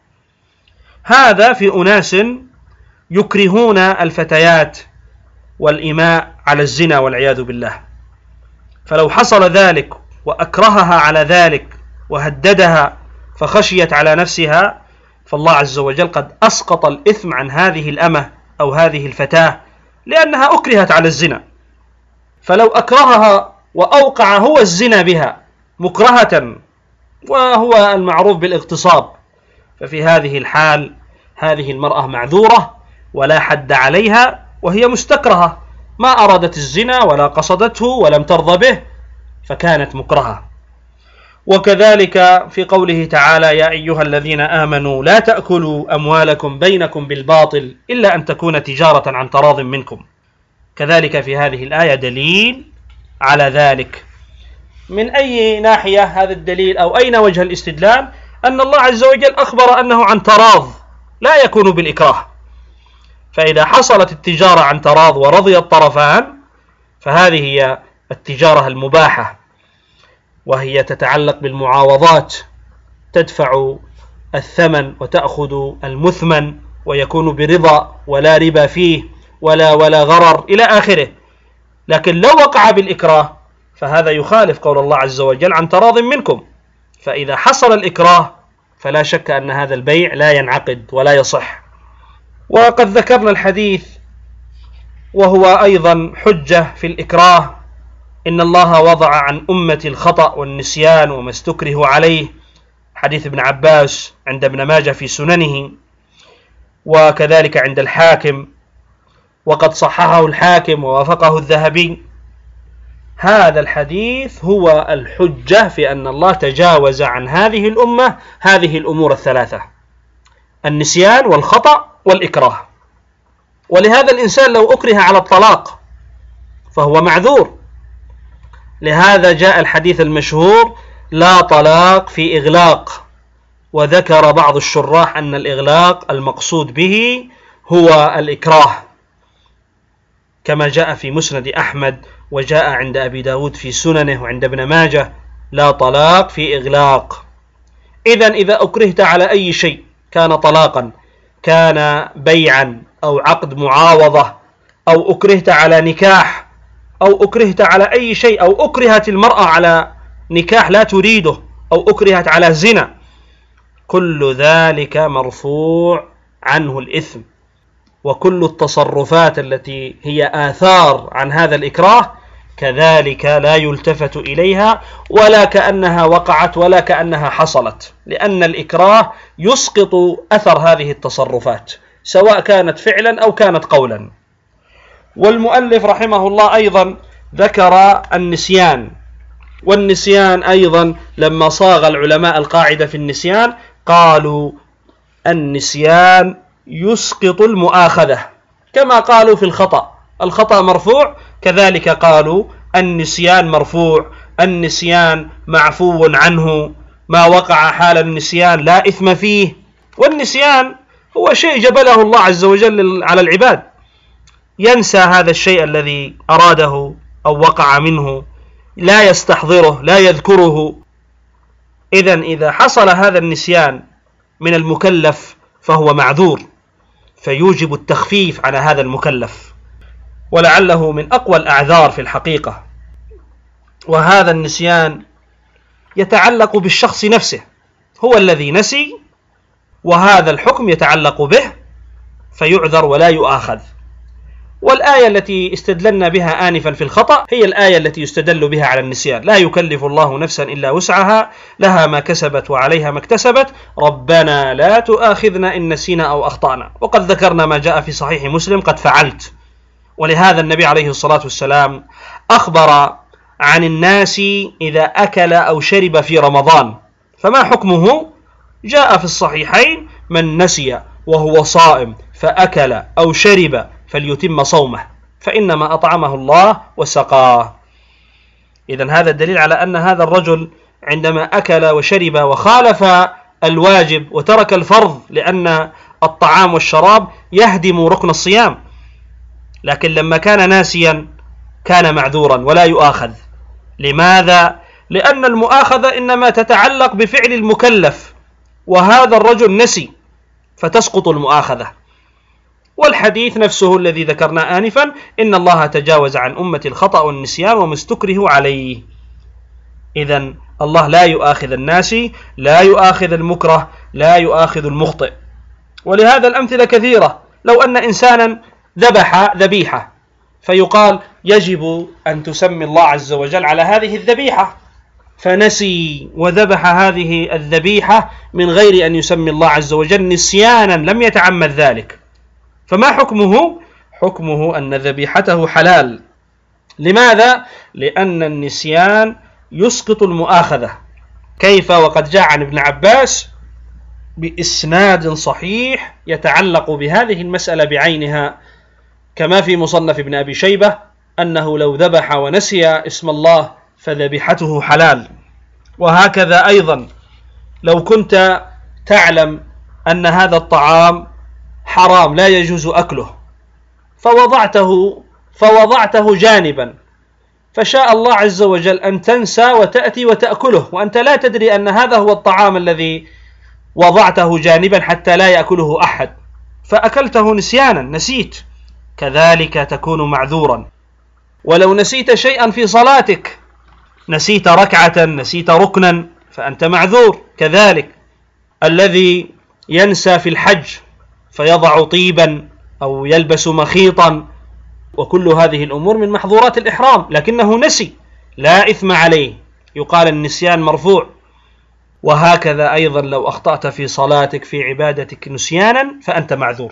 هذا في أناس يكرهون الفتيات والإماء على الزنا والعياذ بالله، فلو حصل ذلك وأكرهها على ذلك وهددها فخشيت على نفسها، فالله عز وجل قد أسقط الإثم عن هذه الأمة أو هذه الفتاة لأنها أكرهت على الزنا. فلو أكرهها وأوقع هو الزنا بها مكرهة، وهو المعروف بالاغتصاب، ففي هذه الحال هذه المرأة معذورة ولا حد عليها، وهي مستكرهة، ما أرادت الزنا ولا قصدته ولم ترضى به، فكانت مكرهة. وكذلك في قوله تعالى: يا أيها الذين آمنوا لا تأكلوا أموالكم بينكم بالباطل إلا أن تكون تجارة عن تراض منكم. كذلك في هذه الآية دليل على ذلك. من أي ناحية هذا الدليل أو أين وجه الاستدلال؟ أن الله عز وجل أخبر أنه عن تراض لا يكون بالإكراه، فإذا حصلت التجارة عن تراض ورضي الطرفان فهذه هي التجارة المباحة، وهي تتعلق بالمعاوضات، تدفع الثمن وتأخذ المثمن ويكون برضا ولا ربا فيه ولا غرر إلى آخره. لكن لو وقع بالإكراه فهذا يخالف قول الله عز وجل عن تراض منكم، فإذا حصل الإكراه فلا شك أن هذا البيع لا ينعقد ولا يصح. وقد ذكرنا الحديث وهو أيضا حجة في الإكراه: إن الله وضع عن أمة الخطأ والنسيان وما استكره عليه، حديث ابن عباس عند ابن ماجه في سننه، وكذلك عند الحاكم، وقد صححه الحاكم ووافقه الذهبي. هذا الحديث هو الحجة في أن الله تجاوز عن هذه الأمة هذه الأمور الثلاثة: النسيان والخطأ والإكراه. ولهذا الإنسان لو أكره على الطلاق فهو معذور. لهذا جاء الحديث المشهور: لا طلاق في إغلاق. وذكر بعض الشراح أن الإغلاق المقصود به هو الإكراه، كما جاء في مسند أحمد وجاء عند أبي داود في سننه وعند ابن ماجه: لا طلاق في إغلاق. إذن إذا أكرهت على أي شيء كان طلاقا، كان بيعا أو عقد معاوضة، أو أكرهت على نكاح، أو أكرهت على أي شيء، أو أكرهت المرأة على نكاح لا تريده، أو أكرهت على زنا، كل ذلك مرفوع عنه الإثم. وكل التصرفات التي هي آثار عن هذا الإكراه كذلك لا يلتفت إليها ولا كأنها وقعت ولا كأنها حصلت، لأن الإكراه يسقط أثر هذه التصرفات سواء كانت فعلا أو كانت قولا. والمؤلف رحمه الله أيضا ذكر النسيان، والنسيان أيضا لما صاغ العلماء القاعدة في النسيان قالوا النسيان يسقط المؤاخذة، كما قالوا في الخطأ، الخطأ مرفوع، كذلك قالوا النسيان مرفوع، النسيان معفو عنه، ما وقع حال النسيان لا إثم فيه. والنسيان هو شيء جبله الله عز وجل على العباد، ينسى هذا الشيء الذي أراده أو وقع منه، لا يستحضره لا يذكره. إذن إذا حصل هذا النسيان من المكلف فهو معذور، فيوجب التخفيف على هذا المكلف، ولعله من أقوى الأعذار في الحقيقة. وهذا النسيان يتعلق بالشخص نفسه، هو الذي نسي، وهذا الحكم يتعلق به فيعذر ولا يؤاخذ. والآية التي استدللنا بها آنفا في الخطأ هي الآية التي يستدل بها على النسيان: لا يكلف الله نفسا إلا وسعها، لها ما كسبت وعليها ما اكتسبت، ربنا لا تؤاخذنا إن نسينا أو أخطأنا. وقد ذكرنا ما جاء في صحيح مسلم: قد فعلت. ولهذا النبي عليه الصلاة والسلام أخبر عن الناس إذا أكل أو شرب في رمضان، فما حكمه؟ جاء في الصحيحين: من نسي وهو صائم فأكل أو شرب فليتم صومه فإنما أطعمه الله وسقاه. إذن هذا الدليل على أن هذا الرجل عندما أكل وشرب وخالف الواجب وترك الفرض، لأن الطعام والشراب يهدم ركن الصيام، لكن لما كان ناسيا كان معذورا ولا يؤاخذ. لماذا؟ لأن المؤاخذة إنما تتعلق بفعل المكلف، وهذا الرجل نسي فتسقط المؤاخذة. والحديث نفسه الذي ذكرنا آنفا: إن الله تجاوز عن أمة الخطأ والنسيان وما استكرهوا عليه. إذن الله لا يؤاخذ الناسي، لا يؤاخذ المكره، لا يؤاخذ المخطئ. ولهذا الأمثلة كثيرة. لو أن إنسانا ذبح ذبيحة فيقال يجب أن تسمي الله عز وجل على هذه الذبيحة، فنسي وذبح هذه الذبيحة من غير أن يسمي الله عز وجل نسيانا لم يتعمد ذلك، فما حكمه؟ حكمه أن ذبيحته حلال. لماذا؟ لأن النسيان يسقط المؤاخذة. كيف وقد جاء عن ابن عباس بإسناد صحيح يتعلق بهذه المسألة بعينها، كما في مصنف ابن أبي شيبة، أنه لو ذبح ونسي اسم الله فذبيحته حلال. وهكذا أيضا لو كنت تعلم أن هذا الطعام حرام لا يجوز أكله فوضعته جانبا، فشاء الله عز وجل أن تنسى وتأتي وتأكله وأنت لا تدري أن هذا هو الطعام الذي وضعته جانبا حتى لا يأكله أحد، فأكلته نسيانا، نسيت، كذلك تكون معذورا. ولو نسيت شيئا في صلاتك، نسيت ركعة، نسيت ركنا، فأنت معذور كذلك. الذي ينسى في الحج فيضع طيبا أو يلبس مخيطا، وكل هذه الأمور من محظورات الإحرام، لكنه نسي، لا إثم عليه، يقال النسيان مرفوع. وهكذا أيضا لو أخطأت في صلاتك في عبادتك نسيانا فأنت معذور.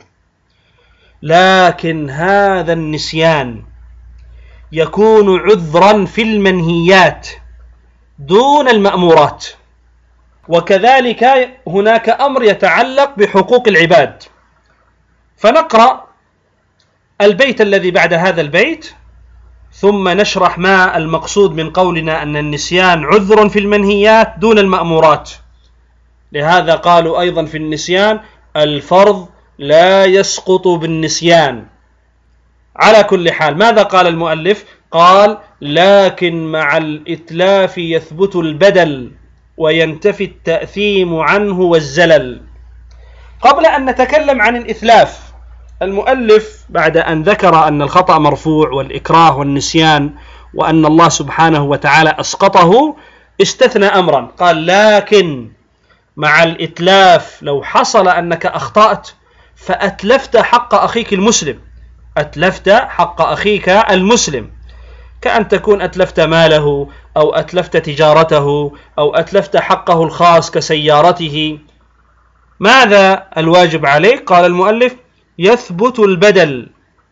لكن هذا النسيان يكون عذرا في المنهيات دون المأمورات. وكذلك هناك أمر يتعلق بحقوق العباد، فنقرأ البيت الذي بعد هذا البيت: ثم نشرح ما المقصود من قولنا أن النسيان عذر في المنهيات دون المأمورات. لهذا قالوا أيضا في النسيان الفرض لا يسقط بالنسيان. على كل حال ماذا قال المؤلف؟ قال لكن مع الإتلاف يثبت البدل وينتفي التأثيم عنه والزلل. قبل أن نتكلم عن الإتلاف، المؤلف بعد أن ذكر أن الخطأ مرفوع والإكراه والنسيان وأن الله سبحانه وتعالى أسقطه، استثنى أمرا، قال لكن مع الإتلاف لو حصل أنك أخطأت فأتلفت حق أخيك المسلم، أتلفت حق أخيك المسلم، كأن تكون أتلفت ماله أو أتلفت تجارته أو أتلفت حقه الخاص كسيارته، ماذا الواجب عليك؟ قال المؤلف يثبت البدل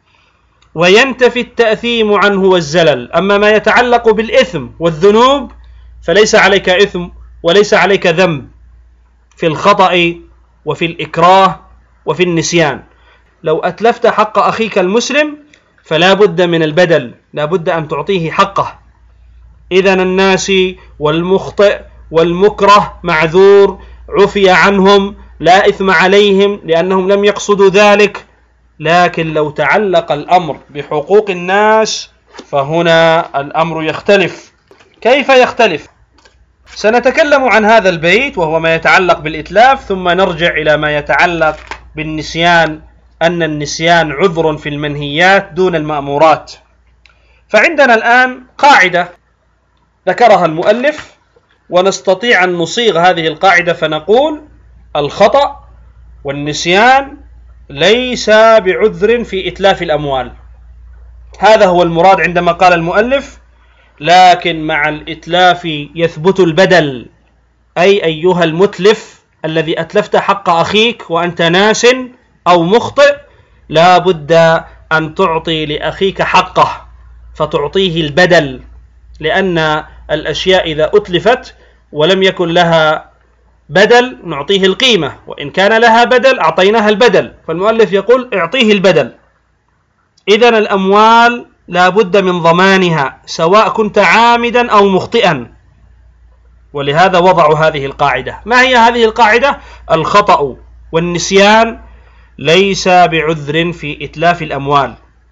وينتفي التأثيم عنه والزلل. أما ما يتعلق بالإثم والذنوب فليس عليك إثم وليس عليك ذنب في الخطأ وفي الإكراه وفي النسيان. لو أتلفت حق أخيك المسلم فلا بد من البدل، لا بد أن تعطيه حقه. إذن الناس والمخطئ والمكره معذور، عفي عنهم، لا إثم عليهم لأنهم لم يقصدوا ذلك. لكن لو تعلق الأمر بحقوق الناس فهنا الأمر يختلف. كيف يختلف؟ سنتكلم عن هذا البيت وهو ما يتعلق بالإتلاف، ثم نرجع إلى ما يتعلق بالنسيان، أن النسيان عذر في المنهيات دون المأمورات. فعندنا الآن قاعدة ذكرها المؤلف، ونستطيع أن نصيغ هذه القاعدة فنقول الخطأ والنسيان ليس بعذر في إتلاف الأموال. هذا هو المراد عندما قال المؤلف لكن مع الإتلاف يثبت البدل، أي أيها المتلف الذي أتلفت حق أخيك وأنت ناس أو مخطئ، لا بد أن تعطي لأخيك حقه فتعطيه البدل، لأن الأشياء إذا أتلفت ولم يكن لها بدل نعطيه القيمة، وإن كان لها بدل أعطيناها البدل. فالمؤلف يقول اعطيه البدل. إذن الأموال لا بد من ضمانها سواء كنت عامدا أو مخطئا، ولهذا وضعوا هذه القاعدة. ما هي هذه القاعدة؟ الخطأ والنسيان ليس بعذر في إتلاف الأموال.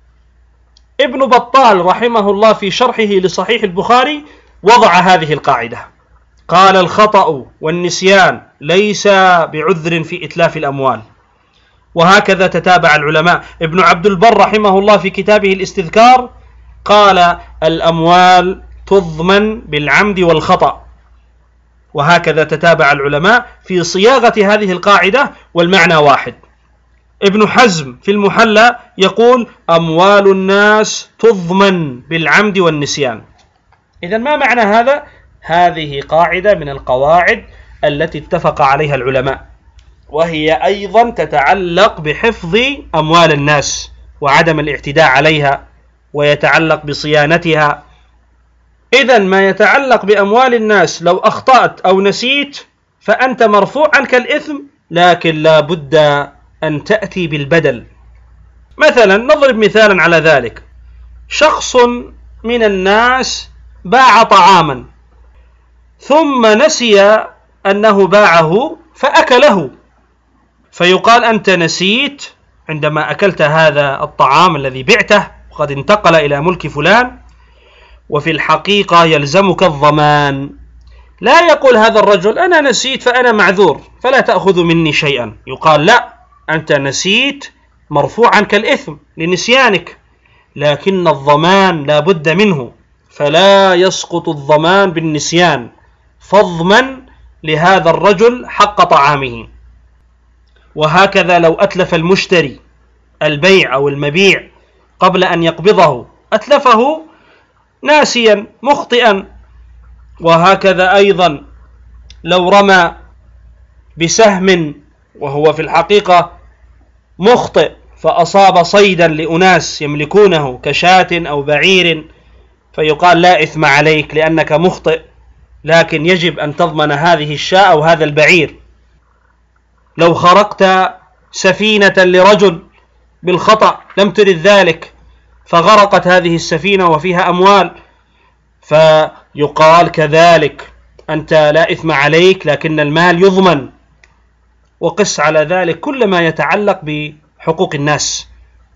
ابن بطال رحمه الله في شرحه لصحيح البخاري وضع هذه القاعدة، قال الخطأ والنسيان ليس بعذر في إتلاف الأموال. وهكذا تتابع العلماء. ابن عبد البر رحمه الله في كتابه الاستذكار قال الأموال تضمن بالعمد والخطأ. وهكذا تتابع العلماء في صياغة هذه القاعدة، والمعنى واحد. ابن حزم في المحلى يقول أموال الناس تضمن بالعمد والنسيان. إذن ما معنى هذا؟ هذه قاعدة من القواعد التي اتفق عليها العلماء، وهي أيضا تتعلق بحفظ أموال الناس وعدم الاعتداء عليها، ويتعلق بصيانتها. إذن ما يتعلق بأموال الناس لو أخطأت أو نسيت فأنت مرفوع عنك الإثم، لكن لا بد أن تأتي بالبدل. مثلا نضرب مثالا على ذلك، شخص من الناس باع طعاما ثم نسي أنه باعه فأكله، فيقال أنت نسيت عندما أكلت هذا الطعام الذي بعته وقد انتقل إلى ملك فلان، وفي الحقيقة يلزمك الضمان. لا يقول هذا الرجل أنا نسيت فأنا معذور فلا تأخذ مني شيئا، يقال لا، أنت نسيت مرفوع عنك الإثم لنسيانك، لكن الضمان لا بد منه، فلا يسقط الضمان بالنسيان، فاضمن لهذا الرجل حق طعامه. وهكذا لو أتلف المشتري البيع أو المبيع قبل أن يقبضه، أتلفه ناسيا مخطئا. وهكذا أيضا لو رمى بسهم وهو في الحقيقة مخطئ فأصاب صيدا لأناس يملكونه كشاة أو بعير، فيقال لا إثم عليك لأنك مخطئ، لكن يجب أن تضمن هذه الشاة أو هذا البعير. لو خرقت سفينة لرجل بالخطأ لم ترد ذلك، فغرقت هذه السفينة وفيها أموال، فيقال كذلك أنت لا إثم عليك لكن المال يضمن. وقس على ذلك كل ما يتعلق بحقوق الناس،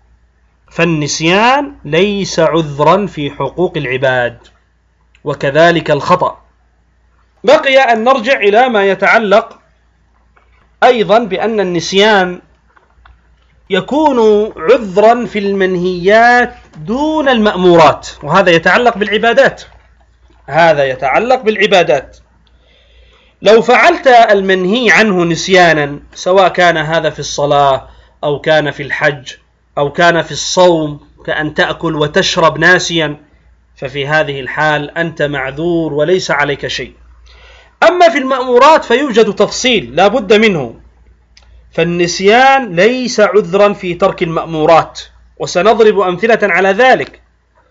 فالنسيان ليس عذرا في حقوق العباد، وكذلك الخطأ. بقي أن نرجع إلى ما يتعلق أيضا بأن النسيان يكون عذرا في المنهيات دون المأمورات، وهذا يتعلق بالعبادات. هذا يتعلق بالعبادات. لو فعلت المنهي عنه نسيانا، سواء كان هذا في الصلاة أو كان في الحج أو كان في الصوم، كأن تأكل وتشرب ناسيا، ففي هذه الحال أنت معذور وليس عليك شيء. أما في المأمورات فيوجد تفصيل لا بد منه، فالنسيان ليس عذرا في ترك المأمورات، وسنضرب أمثلة على ذلك.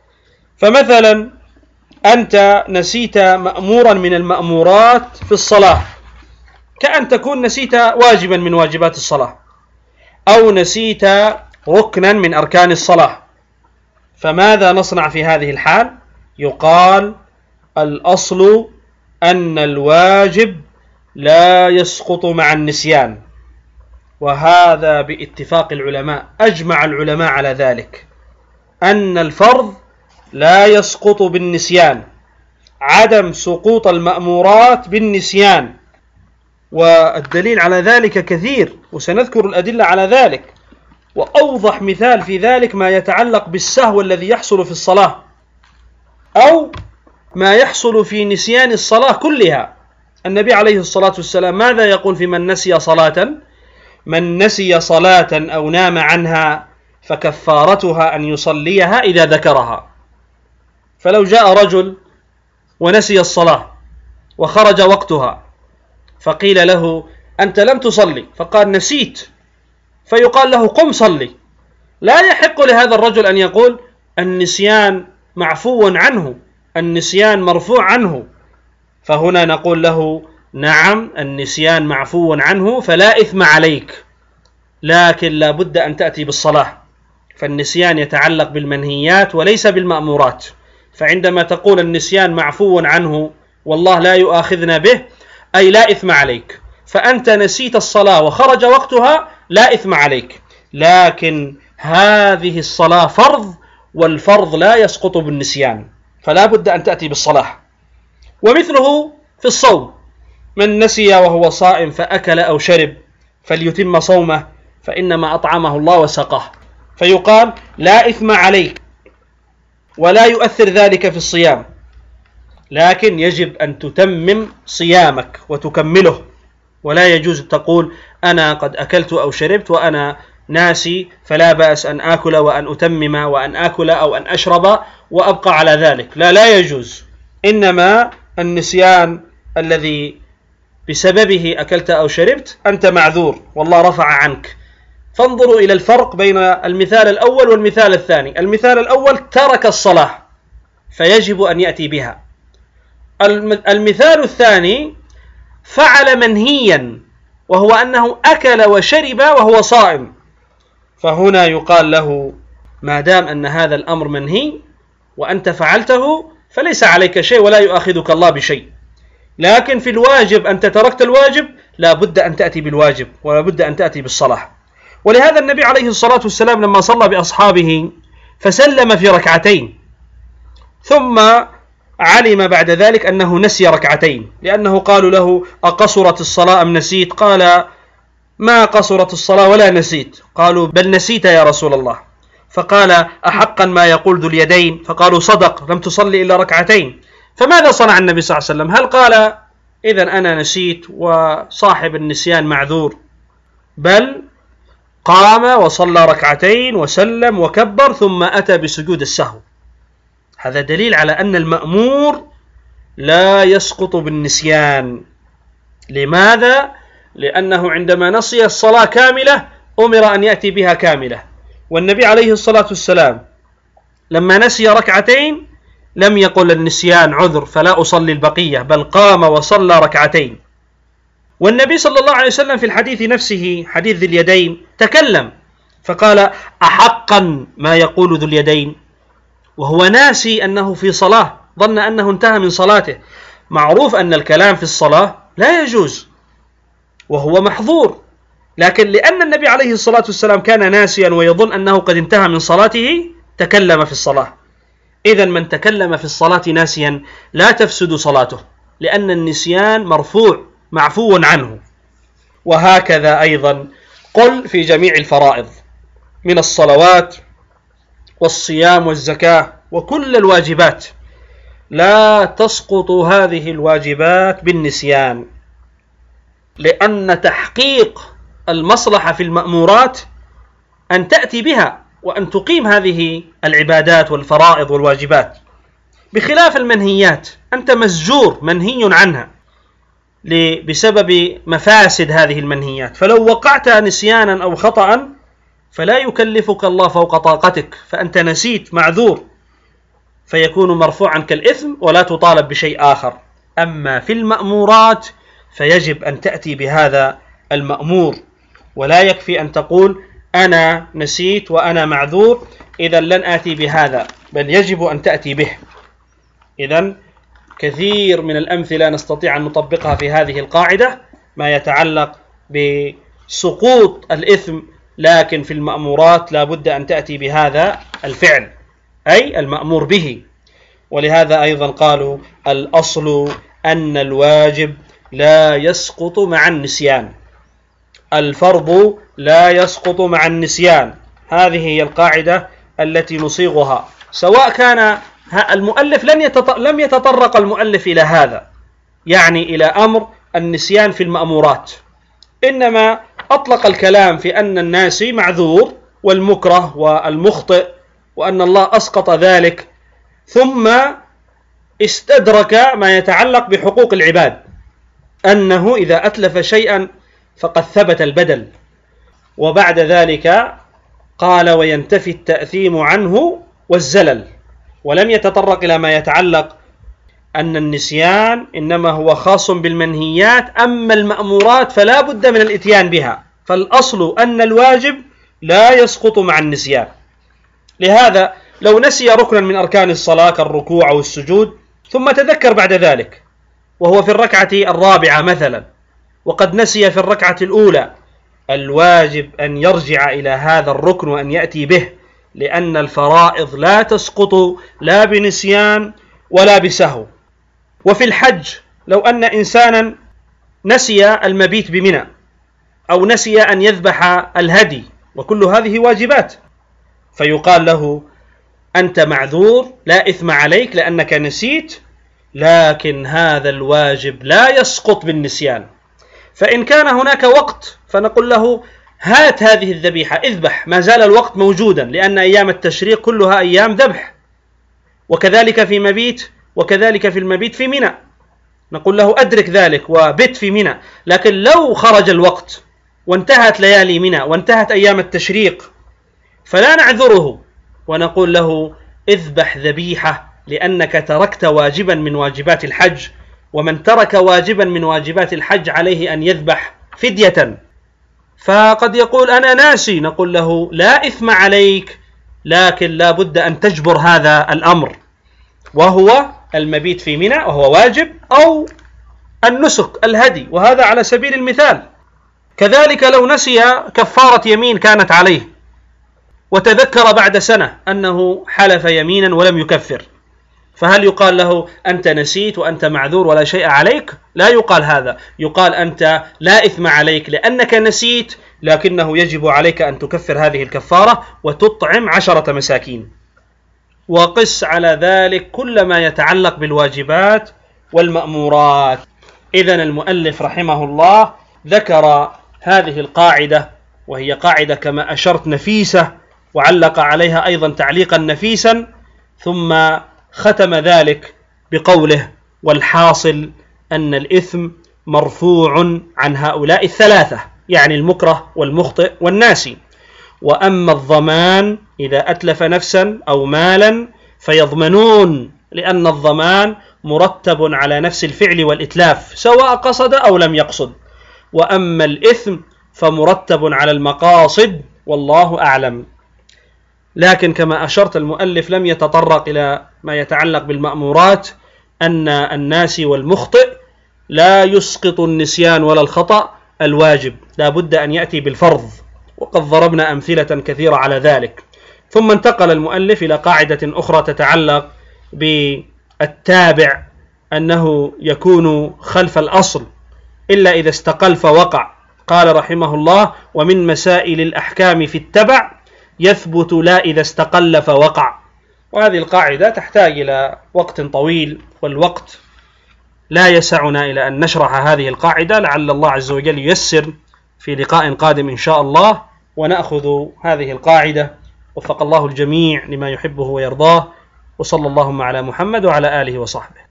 فمثلا أنت نسيت مأمورا من المأمورات في الصلاة، كأن تكون نسيت واجبا من واجبات الصلاة، أو نسيت ركنا من أركان الصلاة، فماذا نصنع في هذه الحال؟ يقال الأصل أن الواجب لا يسقط مع النسيان، وهذا باتفاق العلماء، أجمع العلماء على ذلك، أن الفرض لا يسقط بالنسيان، عدم سقوط المأمورات بالنسيان. والدليل على ذلك كثير، وسنذكر الأدلة على ذلك. وأوضح مثال في ذلك ما يتعلق بالسهو الذي يحصل في الصلاة، أو ما يحصل في نسيان الصلاة كلها. النبي عليه الصلاة والسلام ماذا يقول في من نسي صلاة؟ من نسي صلاة أو نام عنها فكفارتها أن يصليها إذا ذكرها. فلو جاء رجل ونسي الصلاة وخرج وقتها، فقيل له أنت لم تصلي، فقال نسيت، فيقال له قم صلي، لا يحق لهذا الرجل أن يقول النسيان معفو عنه، النسيان مرفوع عنه. فهنا نقول له نعم النسيان معفو عنه فلا إثم عليك، لكن لا بد أن تأتي بالصلاة، فالنسيان يتعلق بالمنهيات وليس بالمأمورات. فعندما تقول النسيان معفو عنه والله لا يؤاخذنا به، أي لا إثم عليك، فأنت نسيت الصلاة وخرج وقتها لا إثم عليك، لكن هذه الصلاة فرض، والفرض لا يسقط بالنسيان، فلا بد أن تأتي بالصلاة. ومثله في الصوم، من نسي وهو صائم فأكل أو شرب فليتم صومه فإنما أطعمه الله وسقاه، فيقال لا إثم عليك ولا يؤثر ذلك في الصيام، لكن يجب أن تتمم صيامك وتكمله، ولا يجوز تقول أنا قد أكلت أو شربت وأنا ناسي فلا بأس أن آكل وأن أتمم وأن آكل أو أن أشرب وأبقى على ذلك، لا يجوز. إنما النسيان الذي بسببه أكلت أو شربت أنت معذور والله رفع عنك. فانظروا إلى الفرق بين المثال الأول والمثال الثاني. المثال الأول ترك الصلاة فيجب أن يأتي بها. المثال الثاني فعل منهيا وهو أنه أكل وشرب وهو صائم، فهنا يقال له ما دام أن هذا الأمر منهي وأنت فعلته فليس عليك شيء ولا يؤاخذك الله بشيء. لكن في الواجب أنت تركت الواجب، لا بد أن تأتي بالواجب ولا بد أن تأتي بالصلاة. ولهذا النبي عليه الصلاة والسلام لما صلى بأصحابه فسلم في ركعتين، ثم علم بعد ذلك أنه نسي ركعتين، لأنه قالوا له أقصرت الصلاة أم نسيت؟ قال ما قصرت الصلاة ولا نسيت. قالوا بل نسيت يا رسول الله. فقال أحقا ما يقول ذو اليدين؟ فقالوا صدق لم تصلي إلا ركعتين. فماذا صنع النبي صلى الله عليه وسلم؟ هل قال إذن أنا نسيت وصاحب النسيان معذور؟ بل قام وصلى ركعتين وسلم وكبر ثم أتى بسجود السهو. هذا دليل على أن المأمور لا يسقط بالنسيان. لماذا؟ لأنه عندما نسي الصلاة كاملة أمر أن يأتي بها كاملة، والنبي عليه الصلاة والسلام لما نسي ركعتين لم يقل النسيان عذر فلا أصلي البقية، بل قام وصلى ركعتين. والنبي صلى الله عليه وسلم في الحديث نفسه حديث ذي اليدين تكلم فقال أحقا ما يقول ذو اليدين؟ وهو ناسي أنه في صلاة، ظن أنه انتهى من صلاته. معروف أن الكلام في الصلاة لا يجوز وهو محظور، لكن لأن النبي عليه الصلاة والسلام كان ناسيا ويظن أنه قد انتهى من صلاته تكلم في الصلاة. إذن من تكلم في الصلاة ناسيا لا تفسد صلاته، لأن النسيان مرفوع معفو عنه. وهكذا أيضا قل في جميع الفرائض من الصلوات والصيام والزكاة وكل الواجبات، لا تسقط هذه الواجبات بالنسيان، لأن تحقيق المصلحة في المأمورات أن تأتي بها وأن تقيم هذه العبادات والفرائض والواجبات، بخلاف المنهيات أنت مسجور منهي عنها بسبب مفاسد هذه المنهيات. فلو وقعت نسيانا أو خطأ فلا يكلفك الله فوق طاقتك، فأنت نسيت معذور، فيكون مرفوعا كالإثم ولا تطالب بشيء آخر. أما في المأمورات فيجب أن تأتي بهذا المأمور، ولا يكفي أن تقول أنا نسيت وأنا معذور إذا لن آتي بهذا، بل يجب أن تأتي به. إذن كثير من الأمثلة نستطيع أن نطبقها في هذه القاعدة ما يتعلق بسقوط الإثم، لكن في المأمورات لا بد أن تأتي بهذا الفعل أي المأمور به. ولهذا أيضا قالوا الأصل أن الواجب لا يسقط مع النسيان، الفرض لا يسقط مع النسيان. هذه هي القاعدة التي نصيغها، سواء كان المؤلف لم يتطرق المؤلف إلى هذا، يعني إلى أمر النسيان في المأمورات، إنما أطلق الكلام في أن الناس معذور والمكره والمخطئ وأن الله أسقط ذلك، ثم استدرك ما يتعلق بحقوق العباد، أنه إذا أتلف شيئا فقد ثبت البدل، وبعد ذلك قال وينتفي التأثيم عنه والزلل، ولم يتطرق إلى ما يتعلق أن النسيان إنما هو خاص بالمنهيات، أما المأمورات فلا بد من الإتيان بها. فالأصل أن الواجب لا يسقط مع النسيان. لهذا لو نسي ركنا من أركان الصلاة كالركوع أو السجود ثم تذكر بعد ذلك وهو في الركعة الرابعة مثلا وقد نسي في الركعة الأولى، الواجب أن يرجع إلى هذا الركن وأن يأتي به، لأن الفرائض لا تسقط لا بنسيان ولا بسهو. وفي الحج لو أن إنسانا نسي المبيت بمنى أو نسي أن يذبح الهدي، وكل هذه واجبات، فيقال له أنت معذور لا إثم عليك لأنك نسيت، لكن هذا الواجب لا يسقط بالنسيان. فإن كان هناك وقت فنقول له هات هذه الذبيحة اذبح، ما زال الوقت موجودا، لأن أيام التشريق كلها أيام ذبح، وكذلك في مبيت وكذلك في المبيت في منى، نقول له أدرك ذلك وبت في منى. لكن لو خرج الوقت وانتهت ليالي منى وانتهت أيام التشريق فلا نعذره ونقول له اذبح ذبيحة، لأنك تركت واجبا من واجبات الحج، ومن ترك واجبا من واجبات الحج عليه أن يذبح فدية. فقد يقول أنا ناسي، نقول له لا إثم عليك، لكن لا بد أن تجبر هذا الأمر، وهو المبيت في منى وهو واجب، أو النسك الهدي، وهذا على سبيل المثال. كذلك لو نسي كفارة يمين كانت عليه وتذكر بعد سنة أنه حلف يمينا ولم يكفر، فهل يقال له أنت نسيت وأنت معذور ولا شيء عليك؟ لا يقال هذا، يقال أنت لا إثم عليك لأنك نسيت، لكنه يجب عليك أن تكفر هذه الكفارة وتطعم 10 مساكين. وقس على ذلك كل ما يتعلق بالواجبات والمأمورات. إذن المؤلف رحمه الله ذكر هذه القاعدة، وهي قاعدة كما أشرت نفيسة، وعلق عليها أيضا تعليقا نفيسا، ثم ختم ذلك بقوله والحاصل أن الإثم مرفوع عن هؤلاء الثلاثة، يعني المكره والمخطئ والناسي. وأما الضمان إذا أتلف نفسا أو مالا فيضمنون، لأن الضمان مرتب على نفس الفعل والإتلاف سواء قصد أو لم يقصد. وأما الإثم فمرتب على المقاصد، والله أعلم. لكن كما أشرت المؤلف لم يتطرق إلى ما يتعلق بالمأمورات، أن الناسي والمخطئ لا يسقط النسيان ولا الخطأ الواجب، لا بد أن يأتي بالفرض، وقد ضربنا أمثلة كثيرة على ذلك. ثم انتقل المؤلف إلى قاعدة أخرى تتعلق بالتابع، أنه يكون خلف الأصل إلا إذا استقل فوقع. قال رحمه الله: ومن مسائل الأحكام في التبع يثبت لا إذا استقل فوقع. وهذه القاعدة تحتاج إلى وقت طويل، والوقت لا يسعنا إلى أن نشرح هذه القاعدة، لعل الله عز وجل ييسر في لقاء قادم إن شاء الله ونأخذ هذه القاعدة. وفق الله الجميع لما يحبه ويرضاه، وصلى اللهم على محمد وعلى آله وصحبه.